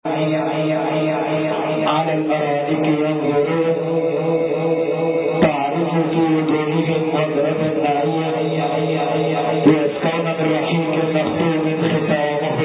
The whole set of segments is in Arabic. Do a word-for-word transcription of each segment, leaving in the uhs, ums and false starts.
على الأرائك ينظرون تعرف في وجوههم نظرة النعيم يسقون من رحيق مختوم ختامه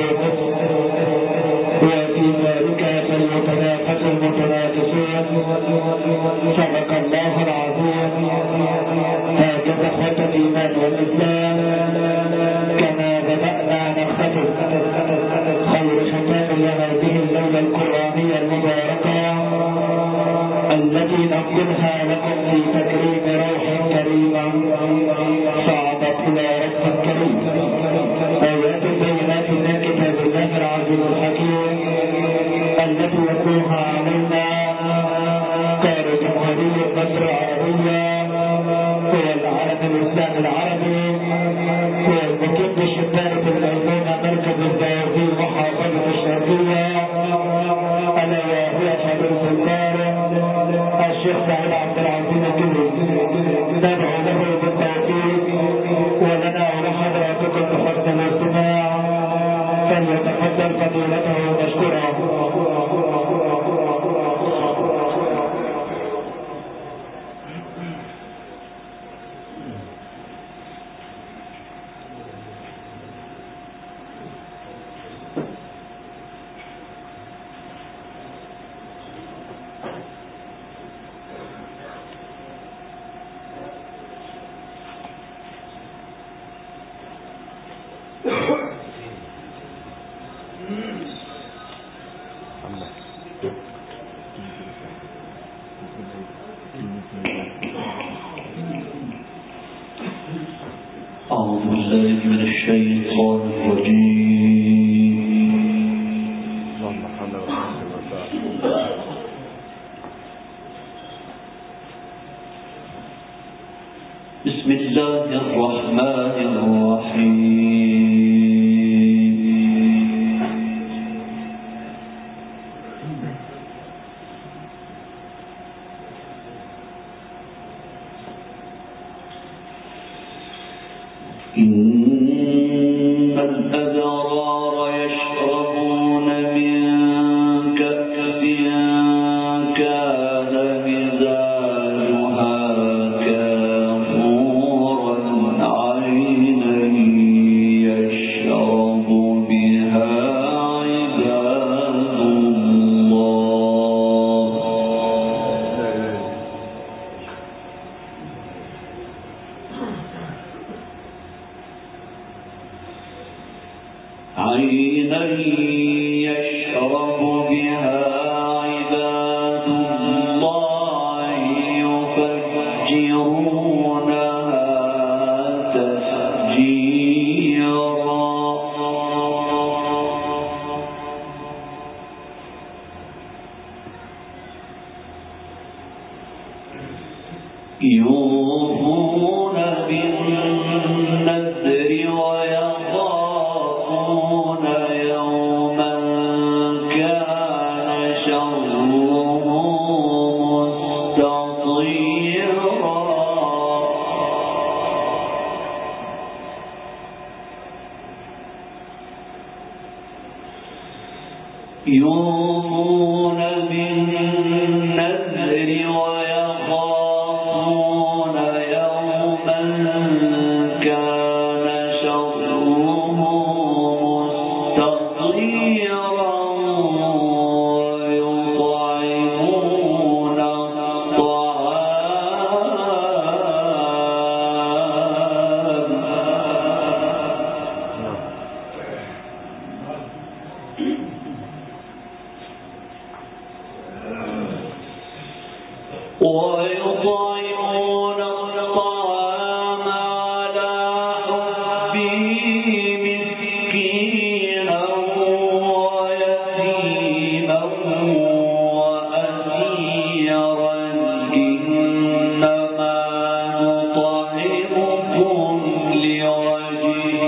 وفي ذلك فليتنافس المتنافسون. صدق الله العظيم. هكذا اخوة الإيمان والإسلام كما بدأنا نختتم خير ختام لهذه الليلة القرآنية المباركة التي نقولها لكم في تكريم روح كريمة صعدت إلى رب كريم. آيات بينات من كتاب الله العزيز الحكيم التي يتلوها علينا قائد جمهورية مصر العربية هو العالم الإسلامي العربي هو المقيم بشباك الميمونة مركز الزواجي محافظة الشرقية ألا وهو فضيلة القارئ الشيخ سعيد عبد العزيز الجبري. ندعو له بالتوفيق ولنا ولحضراتكم بحسن الاستماع فليتفضل فضيلته مشكورا. أعوذ بالله من الشيطان الرجيم. بسم الله الرحمن الرحيم. إن الأبرار يشربون من كأس كان مزاجها كافورا عينا يشرب بها عباد الله. عينا يشرب بها عباد الله يفجرونها تفجيرا. يوفون بالنذر ويخافون يوما كان شره مستطيرا. يوفون بالنذر ويخافون يوما كان شره مستطيرا ويطعمون ويطعمون الطعام على حبه مسكينا ويتيما وأسيرا. إنما نطعمكم لوجه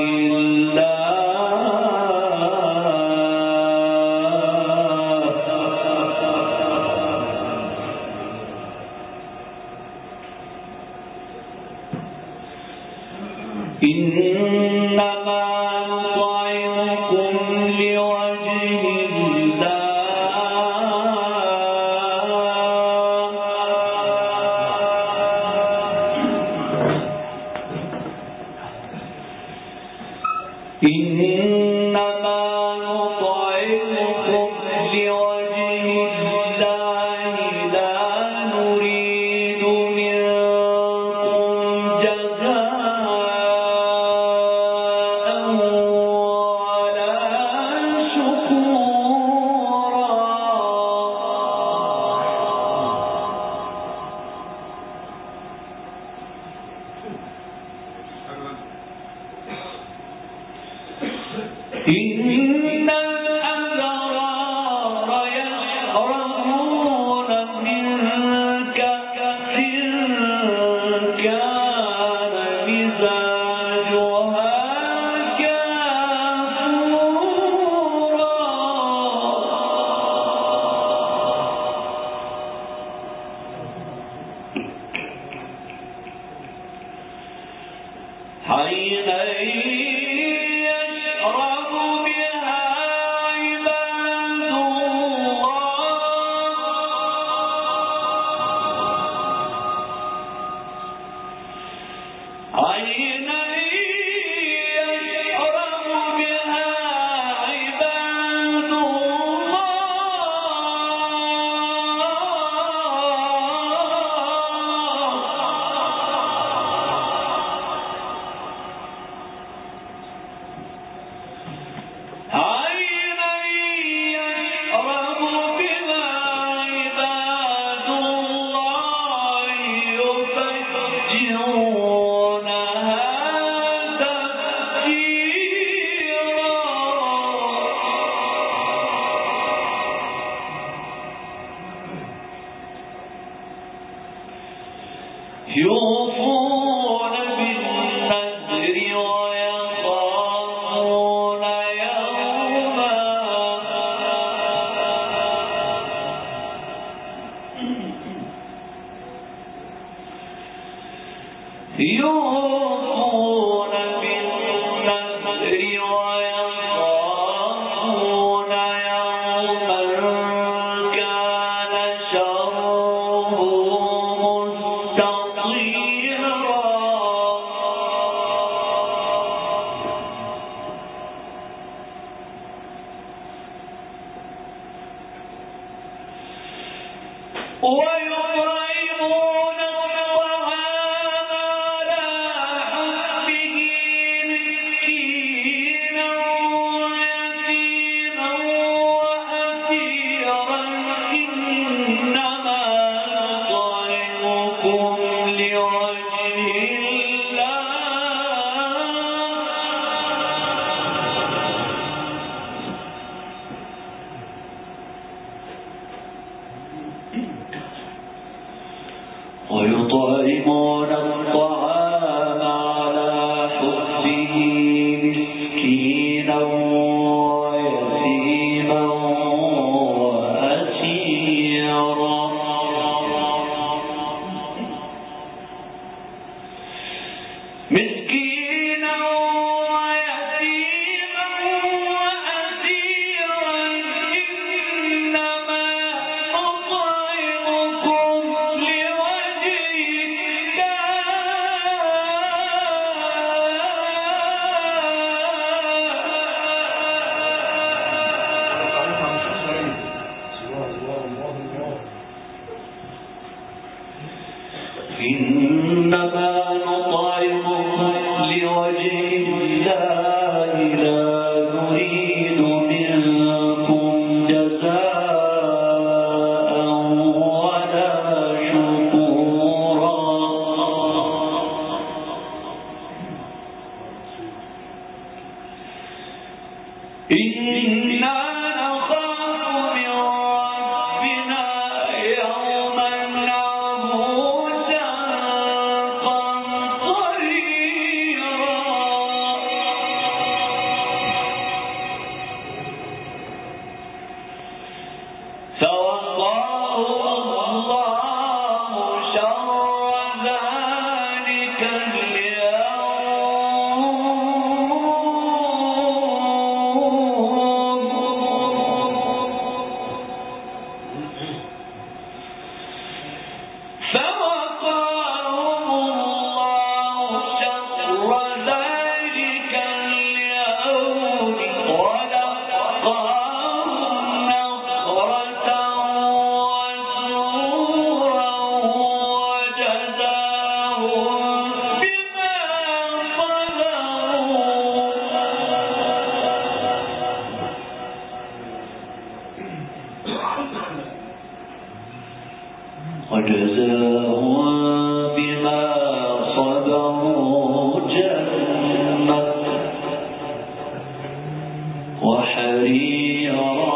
إنما نطعمكم لوجه الله وذلك اليوم وجزاهم بما صبروا جنة وحريرا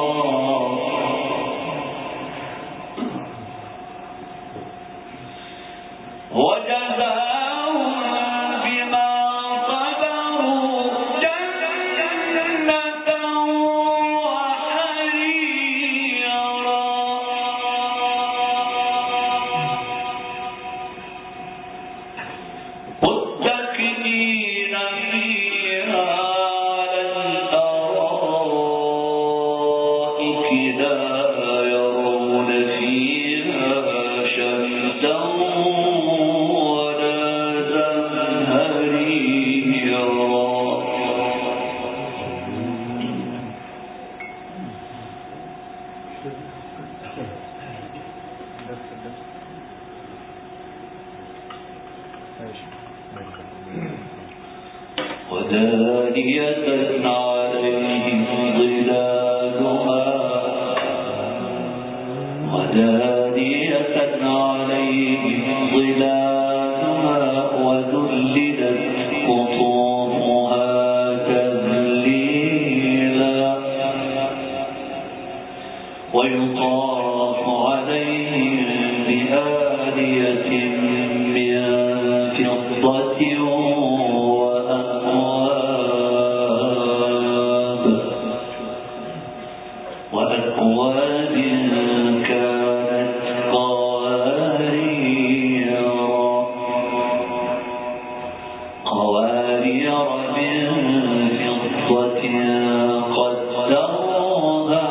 ودانية عليهم ظلالها ودانية عليهم ظلالها وذللت قطوفها تذليلا ويطاف عليهم بآنية من فضة وأكواب كانت قوارير قوارير من فضة قدروها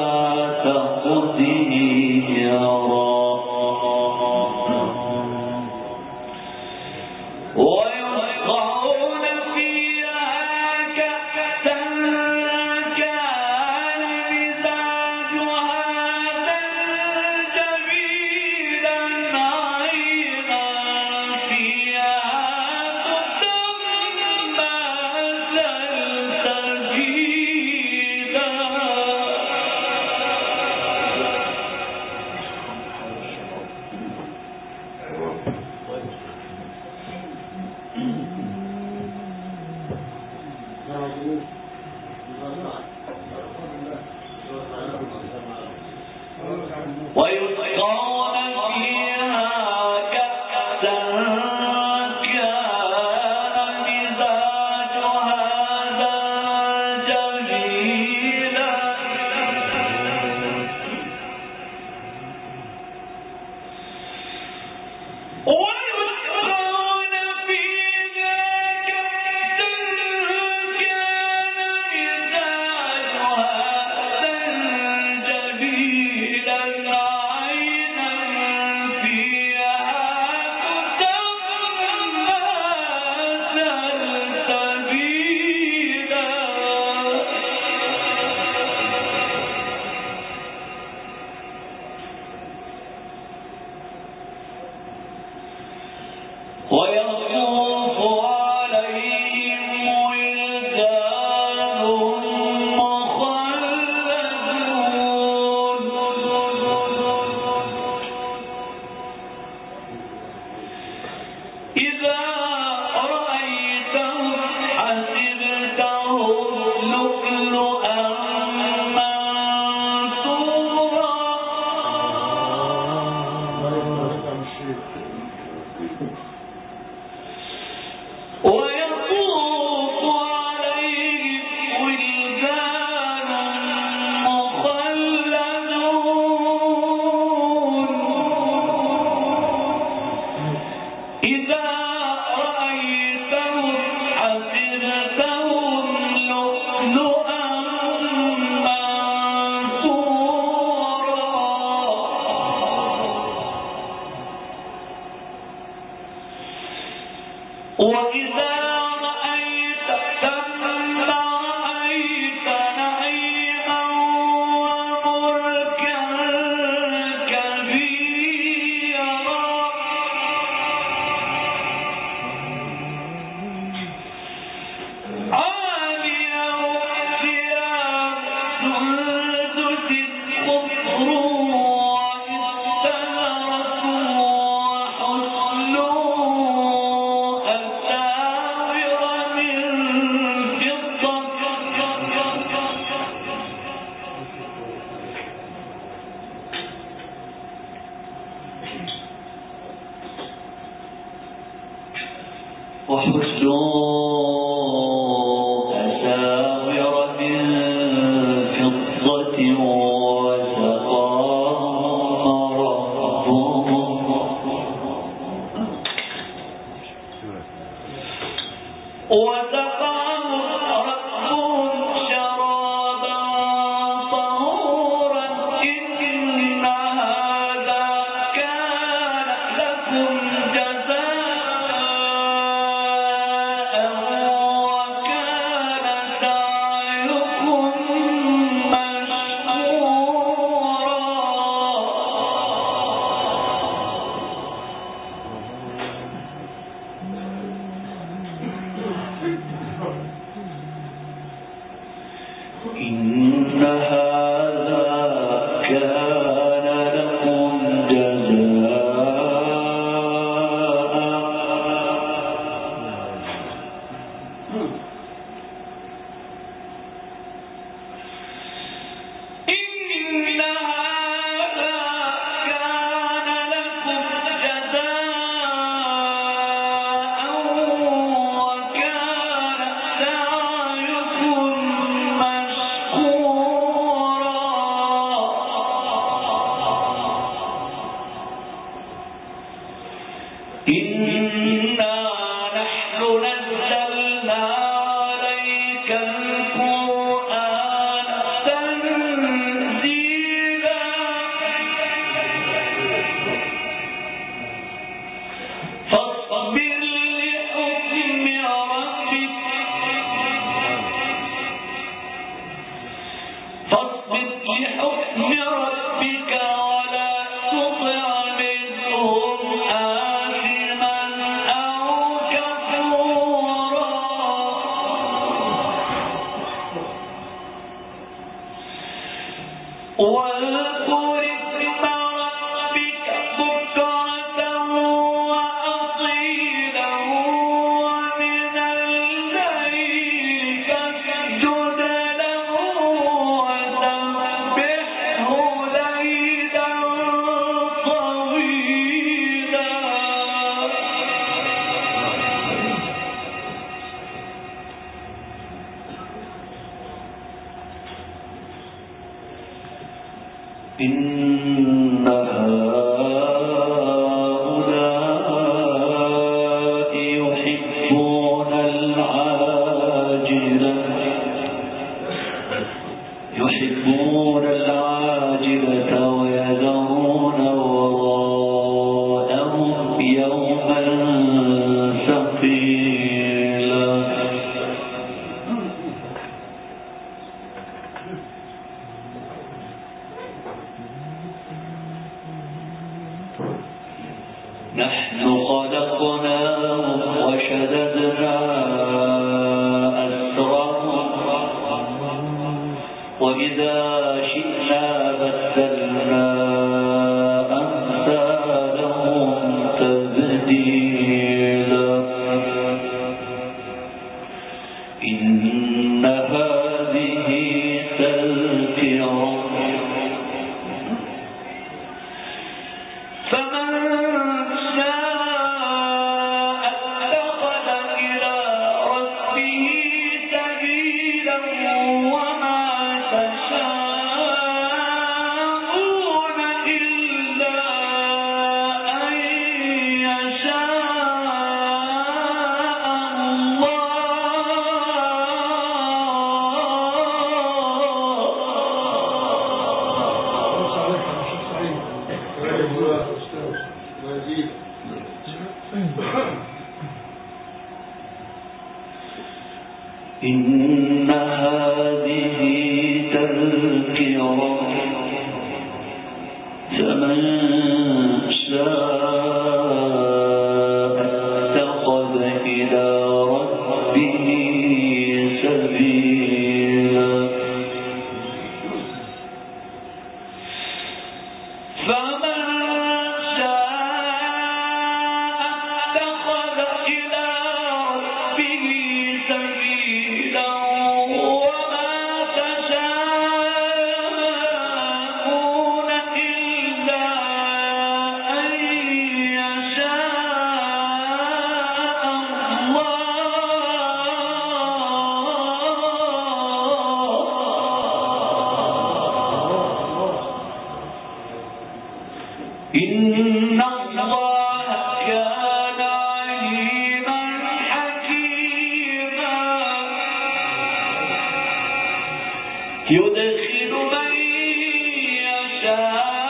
تقديرا ويسقون فيها كأسا كان مزاجها زنجبيلا عينا فيها تسمى سلسبيلا ويسقون فيها كأسا كان مزاجها زنجبيلا ويسقون فيها كأسا كان مزاجها زنجبيلا عينا فيها تسمى سلسبيلا ويطوف عليهم ولدان مخلدون إذا رأيتهم حسبتهم لؤلؤا منثورا ويطوف عليهم ولدان مخلدون إذا رأيتهم حسبتهم لؤلؤا منثورا وإذا رأيت ثم رأيت نعيما وملكا كبيرا عاليهم ثياب سندس خضر الله إن الله كان عليما حكيما يدخل من يشاء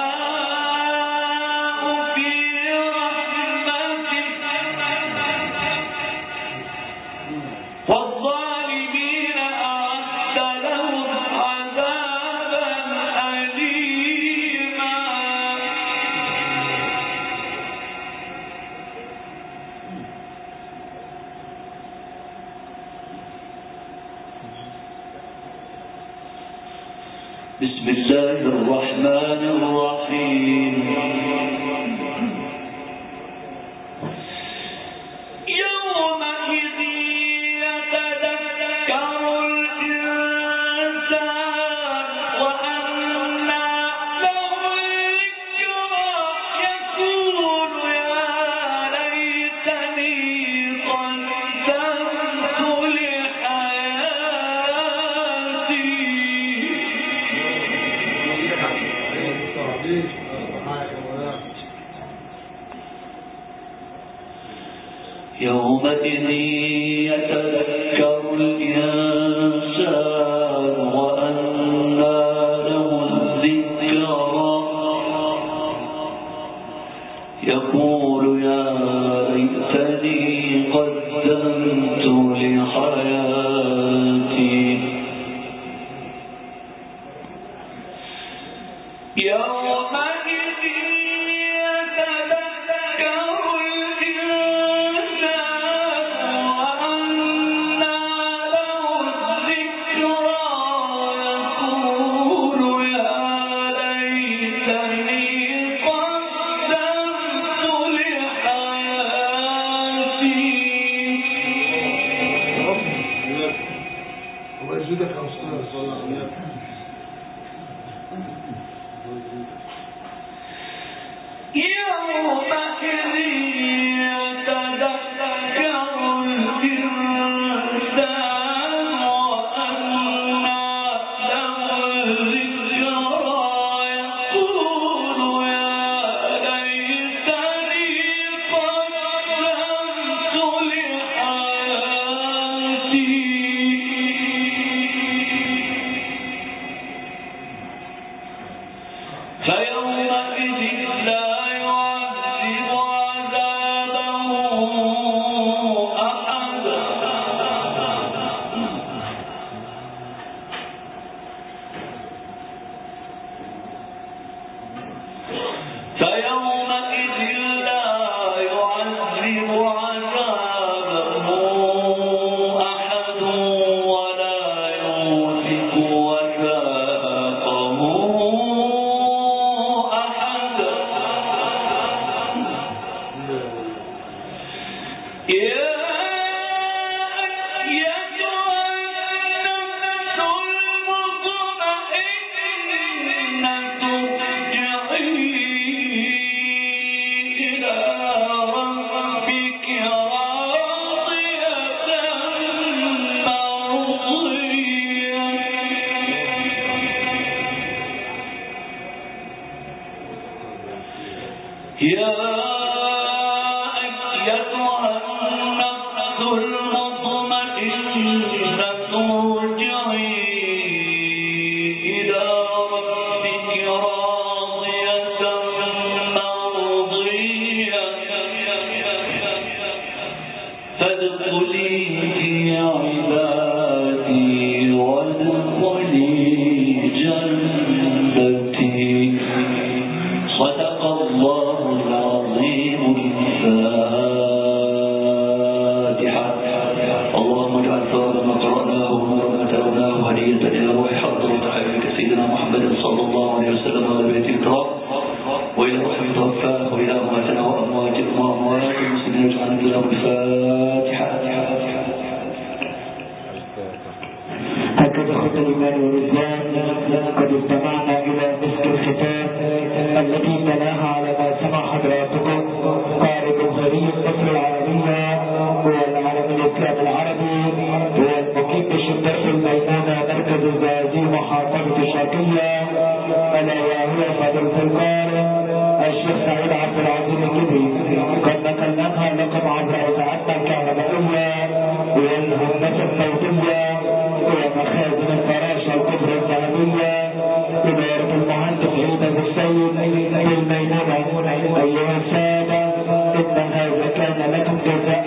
في رحمته والظالمين أعد لهم عذابا أليما. بسم الله الرحمن الرحيم. يومئذ يتذكر الإنسان وأنى له الذكرى يقول يا ليتني قدمت لحياتي. يومئذ يتذكر الإنسان وأنى له الذكرى يقول يا ليتني قدمت لحياتي. يومئذ يتذكر الإنسان وأنى له الذكرى يقول يا ليتني قدمت لحياتي. الله يزيدك يا أستاذ. يومئذ يتذكر الإنسان وأنى له الذكرى يقول يا ليتني قدمت لحياتي. فيومئذ لا يعذب عذابه أحد فيومئذ لا يعذب عذابه أحد ولا يوثق وثاقه أحد. يا أيتها النفس المطمئنة ارجعي إلى ربك راضية مرضية. يا أيتها النفس المطمئنة ارجعي إلى ربك راضية مرضية فادخلي في عبادي وادخلي جنتي. صدق الله العظيم. الفاتحة. اللهم اجعل ثواب ما قرأناه ونور ما تلوناه هدية إلى روح حضرة حبيبك سيدنا محمد صلى الله عليه وسلم وآل بيته الكرام وإلى روح توفاه وإلى أمواتنا وأمواتكم وأموات المسلمين اجعلنا لهم. الفاتحة. هكذا خط الإيمان والإسلام قد استمعنا إلى مسك الختام التي تلاها على ما سمع حضراتكم قارئ البخاري مصر العربية والعالم الإسلام العربي والمقيم بالشرطة الميمونة مركز الزقازيق محافظة الشرقية ألا وهو فضيلة القارئ الشيخ سعيد عبد العظيم الكبري قد نقلناها لكم عبر اذاعتنا الكهربائيه والهندسه الصوتيه ومخازن الفراشه الكبرى الذهبيه اداره المهندس عيد ابو السيد في الميمونه. ايها الساده ان هذا كان لكم جزاء